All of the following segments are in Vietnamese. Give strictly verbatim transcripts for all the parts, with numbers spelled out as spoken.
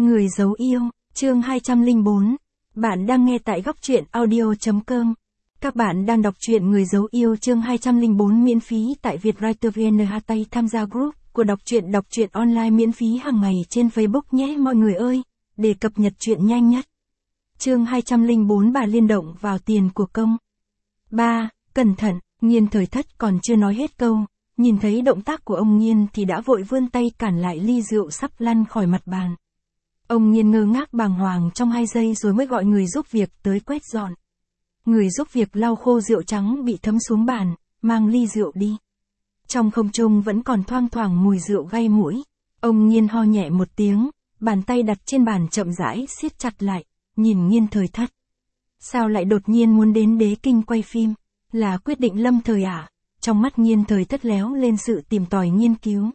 Người giấu yêu, chương hai trăm lẻ bốn. Bạn đang nghe tại góc truyện audio chấm com. Các bạn đang đọc truyện Người giấu yêu chương hai trăm lẻ bốn miễn phí tại Vietwriter vê en. Tay tham gia group của đọc truyện đọc truyện online miễn phí hàng ngày trên Facebook nhé mọi người ơi, để cập nhật truyện nhanh nhất. Chương hai trăm lẻ bốn Bà Liên động vào tiền của công. ba. Cẩn thận, Nghiên Thời Thất còn chưa nói hết câu, nhìn thấy động tác của ông Nghiên thì đã vội vươn tay cản lại ly rượu sắp lăn khỏi mặt bàn. Ông Nghiên ngơ ngác bàng hoàng trong hai giây rồi mới gọi người giúp việc tới quét dọn. Người giúp việc lau khô rượu trắng bị thấm xuống bàn, mang ly rượu đi. Trong không trung vẫn còn thoang thoảng mùi rượu gây mũi. Ông Nghiên ho nhẹ một tiếng, bàn tay đặt trên bàn chậm rãi siết chặt lại, nhìn Nghiên Thời Thất. Sao lại đột nhiên muốn đến Đế Kinh quay phim? Là quyết định lâm thời à? Trong mắt Nghiên Thời Thất léo lên sự tìm tòi nghiên cứu.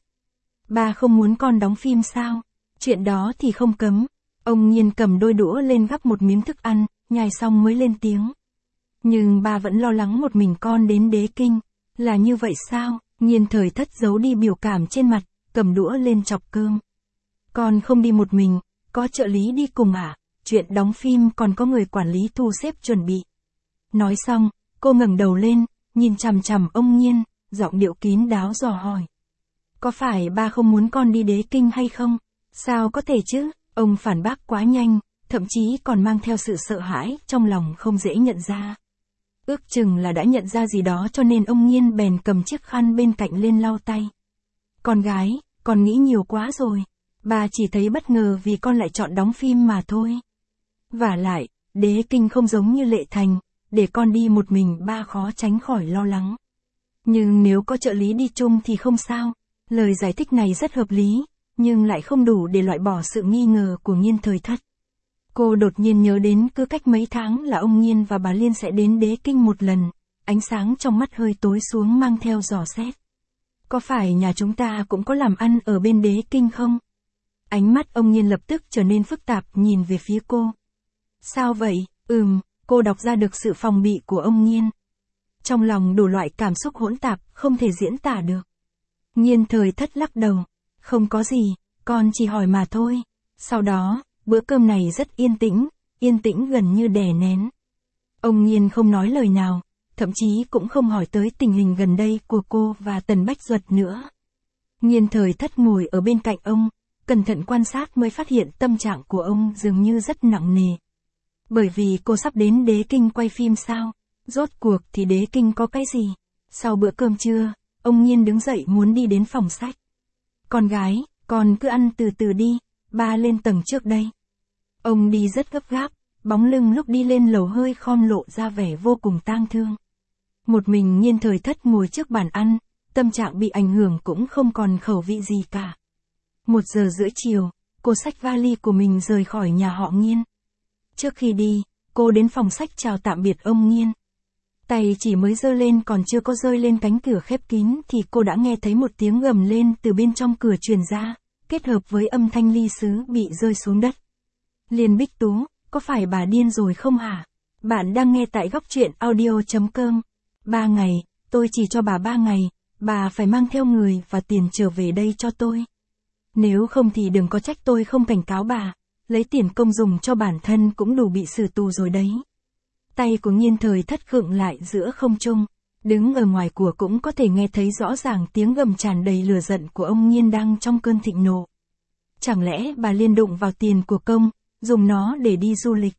Ba không muốn con đóng phim sao? Chuyện đó thì không cấm. Ông Nghiên cầm đôi đũa lên gắp một miếng thức ăn, nhai xong mới lên tiếng. Nhưng ba vẫn lo lắng một mình con đến Đế Kinh. Là như vậy sao? Nghiên Thời Thất giấu đi biểu cảm trên mặt, cầm đũa lên chọc cơm. Con không đi một mình, có trợ lý đi cùng à? Chuyện đóng phim còn có người quản lý thu xếp chuẩn bị. Nói xong, cô ngẩng đầu lên, nhìn chằm chằm ông Nghiên, giọng điệu kín đáo dò hỏi. Có phải ba không muốn con đi Đế Kinh hay không? Sao có thể chứ? Ông phản bác quá nhanh, thậm chí còn mang theo sự sợ hãi trong lòng không dễ nhận ra. Ước chừng là đã nhận ra gì đó cho nên ông Nghiên bèn cầm chiếc khăn bên cạnh lên lau tay. Con gái, con nghĩ nhiều quá rồi. Ba chỉ thấy bất ngờ vì con lại chọn đóng phim mà thôi. Vả lại, Đế Kinh không giống như Lệ Thành, để con đi một mình ba khó tránh khỏi lo lắng. Nhưng nếu có trợ lý đi chung thì không sao. Lời giải thích này rất hợp lý, nhưng lại không đủ để loại bỏ sự nghi ngờ của Nghiên Thời Thất. Cô đột nhiên nhớ đến cứ cách mấy tháng là ông Nghiên và bà Liên sẽ đến Đế Kinh một lần, ánh sáng trong mắt hơi tối xuống mang theo dò xét. Có phải nhà chúng ta cũng có làm ăn ở bên Đế Kinh không? Ánh mắt ông Nghiên lập tức trở nên phức tạp nhìn về phía cô. Sao vậy? Ừm, cô đọc ra được sự phòng bị của ông Nghiên. Trong lòng đủ loại cảm xúc hỗn tạp, không thể diễn tả được. Nghiên Thời Thất lắc đầu. Không có gì, con chỉ hỏi mà thôi. Sau đó, bữa cơm này rất yên tĩnh, yên tĩnh gần như đè nén. Ông Nghiên không nói lời nào, thậm chí cũng không hỏi tới tình hình gần đây của cô và Tần Bách Duật nữa. Nghiên Thời Thất ngồi ở bên cạnh ông, cẩn thận quan sát mới phát hiện tâm trạng của ông dường như rất nặng nề. Bởi vì cô sắp đến Đế Kinh quay phim sao? Rốt cuộc thì Đế Kinh có cái gì? Sau bữa cơm trưa, ông Nghiên đứng dậy muốn đi đến phòng sách. Con gái, con cứ ăn từ từ đi, ba lên tầng trước đây. Ông đi rất gấp gáp, bóng lưng lúc đi lên lầu hơi khom lộ ra vẻ vô cùng tang thương. Một mình Nghiên Thời Thất ngồi trước bàn ăn, tâm trạng bị ảnh hưởng cũng không còn khẩu vị gì cả. Một giờ rưỡi chiều, cô xách vali của mình rời khỏi nhà họ Nghiên. Trước khi đi, cô đến phòng sách chào tạm biệt ông Nghiên. Tay chỉ mới giơ lên còn chưa có rơi lên cánh cửa khép kín thì cô đã nghe thấy một tiếng gầm lên từ bên trong cửa truyền ra, kết hợp với âm thanh ly sứ bị rơi xuống đất. Liên Bích Tú, có phải bà điên rồi không hả? Bạn đang nghe tại góc truyện audio chấm com. Ba ngày, tôi chỉ cho bà ba ngày, bà phải mang theo người và tiền trở về đây cho tôi. Nếu không thì đừng có trách tôi không cảnh cáo bà, lấy tiền công dùng cho bản thân cũng đủ bị xử tù rồi đấy. Tay của Nghiên Thời Thất khựng lại giữa không trung, đứng ở ngoài của cũng có thể nghe thấy rõ ràng tiếng gầm tràn đầy lửa giận của ông Nghiên đang trong cơn thịnh nộ. Chẳng lẽ bà Liên đụng vào tiền của công, dùng nó để đi du lịch?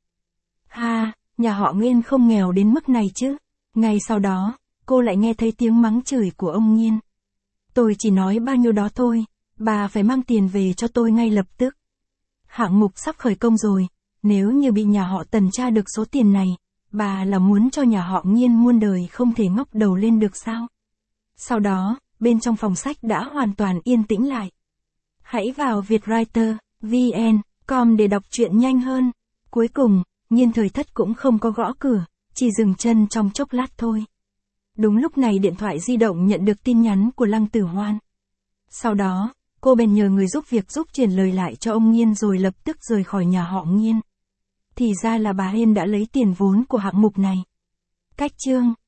Ha, nhà họ Nghiên không nghèo đến mức này chứ. Ngay sau đó, cô lại nghe thấy tiếng mắng chửi của ông Nghiên. Tôi chỉ nói bao nhiêu đó thôi, bà phải mang tiền về cho tôi ngay lập tức. Hạng mục sắp khởi công rồi, nếu như bị nhà họ Tần tra được số tiền này, bà là muốn cho nhà họ Nghiên muôn đời không thể ngóc đầu lên được sao? Sau đó, bên trong phòng sách đã hoàn toàn yên tĩnh lại. Hãy vào Vietwriter vê en chấm com để đọc truyện nhanh hơn. Cuối cùng, Nghiên Thời Thất cũng không có gõ cửa, chỉ dừng chân trong chốc lát thôi. Đúng lúc này điện thoại di động nhận được tin nhắn của Lăng Tử Hoan. Sau đó, cô bèn nhờ người giúp việc giúp truyền lời lại cho ông Nghiên rồi lập tức rời khỏi nhà họ Nghiên. Thì ra là bà Hiên đã lấy tiền vốn của hạng mục này. Cách chương